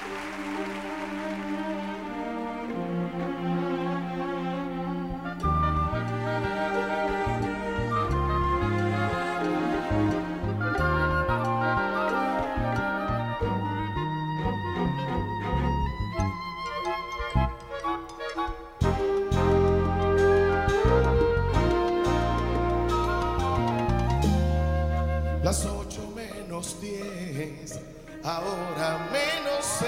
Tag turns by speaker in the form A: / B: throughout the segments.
A: Las 8:10, ahora -6,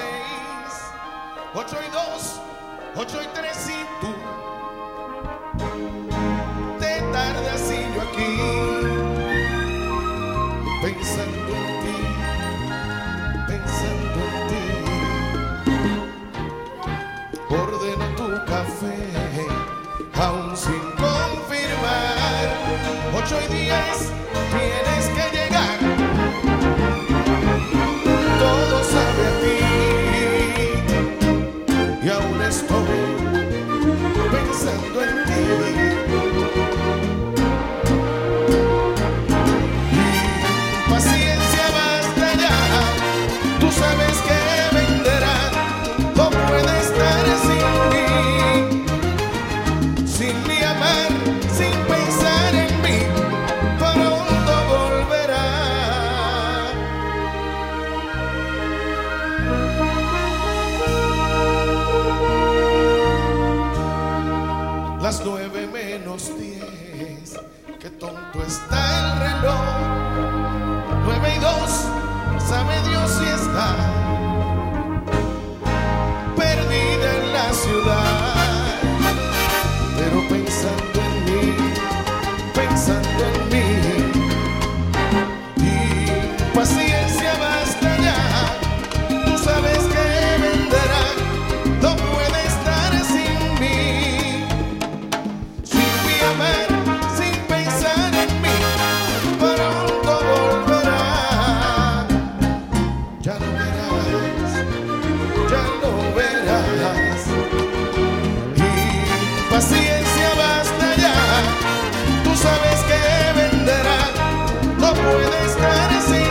A: 8:02, 8:03 y tú te tardas y yo aquí pensando en ti, pensando en ti. Ordeno tu café, aún sin confirmar. 8:10, tienes que llegar. Todo sabe a ti y aún estoy pensando en ti. Paciencia, basta ya. Tú sabes que venderá. No puede estar sin mí amar, sin pensar en mí. Pronto volverá. Las 9:10, qué tonto está el reloj. 9:02, sabe Dios si está perdida en la ciudad, pero pensando en mí, pensando en mí. Y paciencia, basta ya. Tú sabes que venderá. No puede estar sin mí. Sin mí amar, sin pensar en mí. Pronto volverá. Ya lo verás, ya lo verás. Y paciencia, basta ya. Tú sabes que venderá. No puede estar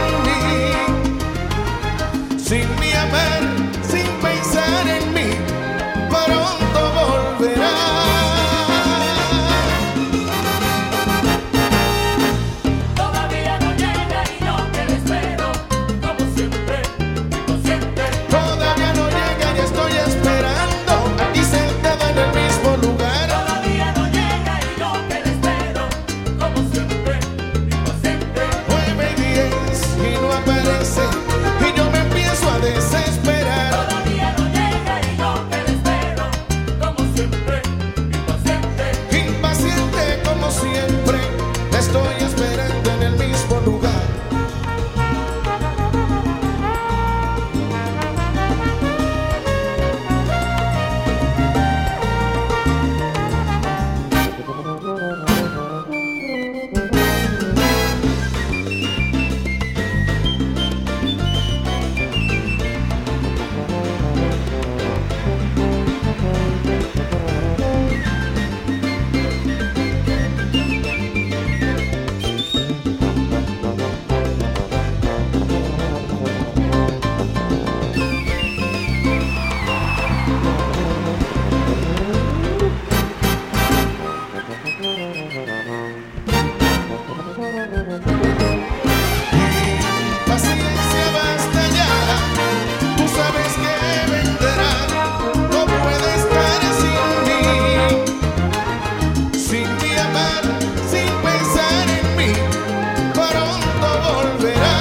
A: sin mí amar, sin pensar en mí. Pronto volverá.
B: Todavía no llega y yo que le espero, como siempre, inconsciente.
A: Todavía no llega y estoy esperando, aquí sentado en el mismo lugar.
B: Todavía no llega y yo que le espero, como siempre, inconsciente.
A: 9:10 y no aparece, y yo me empiezo a desesperar.
B: Todavía no llega y yo que le espero, como siempre, inconsciente.
A: Impaciente como siempre, la estoy esperando en el mismo lugar. Paciencia, basta ya. Tú sabes que venderá. No puede estar sin mí amar, sin pensar en mí. Pronto volverá.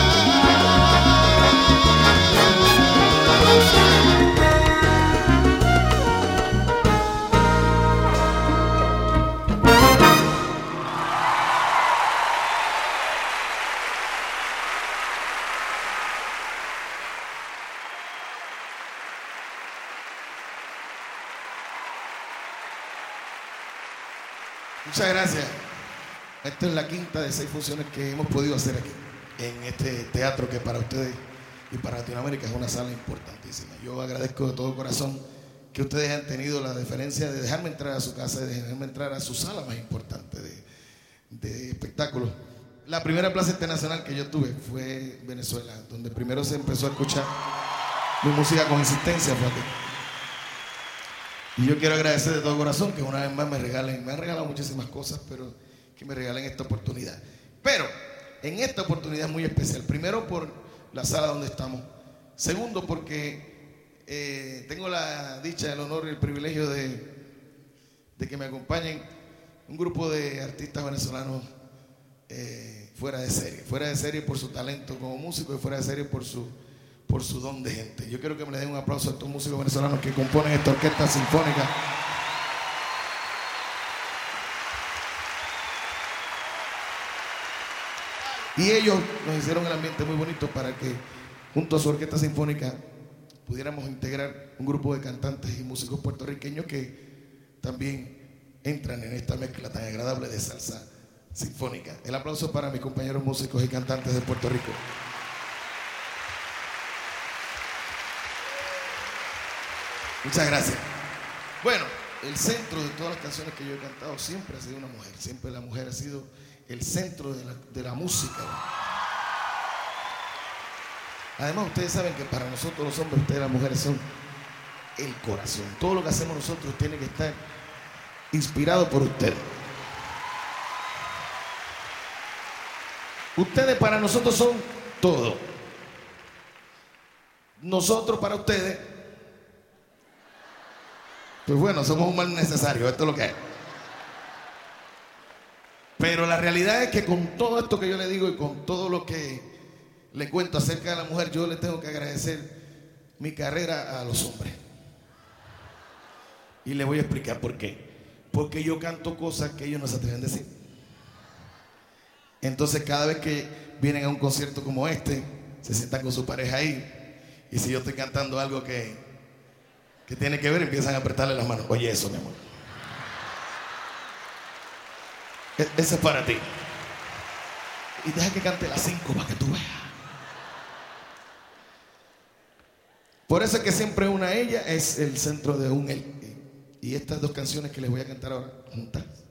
A: Muchas gracias. Esta es la quinta de 6 funciones que hemos podido hacer aquí, en este teatro que para ustedes y para Latinoamérica es una sala importantísima. Yo agradezco de todo corazón que ustedes han tenido la deferencia de dejarme entrar a su casa y de dejarme entrar a su sala más importante de espectáculos. La primera plaza internacional que yo tuve fue Venezuela, donde primero se empezó a escuchar Mi música con insistencia fue aquí. Y yo quiero agradecer de todo corazón que una vez más me han regalado muchísimas cosas, pero que me regalen esta oportunidad. Pero en esta oportunidad muy especial, primero por la sala donde estamos, segundo porque tengo la dicha, el honor y el privilegio de que me acompañen un grupo de artistas venezolanos fuera de serie por su talento como músico y fuera de serie por su don de gente. Yo quiero que me le den un aplauso a estos músicos venezolanos que componen esta orquesta sinfónica. Y ellos nos hicieron el ambiente muy bonito para que junto a su orquesta sinfónica pudiéramos integrar un grupo de cantantes y músicos puertorriqueños que también entran en esta mezcla tan agradable de salsa sinfónica. El aplauso para mis compañeros músicos y cantantes de Puerto Rico. Muchas gracias. Bueno, el centro de todas las canciones que yo he cantado siempre ha sido una mujer. Siempre la mujer ha sido el centro de la música. Además, ustedes saben que para nosotros los hombres, ustedes las mujeres son el corazón. Todo lo que hacemos nosotros tiene que estar inspirado por ustedes. Ustedes para nosotros son todo. Nosotros para ustedes, pues bueno, somos un mal necesario, esto es lo que es. Pero la realidad es que con todo esto que yo le digo y con todo lo que le cuento acerca de la mujer, yo le tengo que agradecer mi carrera a los hombres. Y le voy a explicar por qué. Porque yo canto cosas que ellos no se atreven a decir. Entonces cada vez que vienen a un concierto como este, se sientan con su pareja ahí. Y si yo estoy cantando algo que tiene que ver, empiezan a apretarle las manos. Oye eso, mi amor. Ese es para ti. Y deja que cante las 5 para que tú veas. Por eso es que siempre una ella es el centro de un él. Y estas dos canciones que les voy a cantar ahora juntas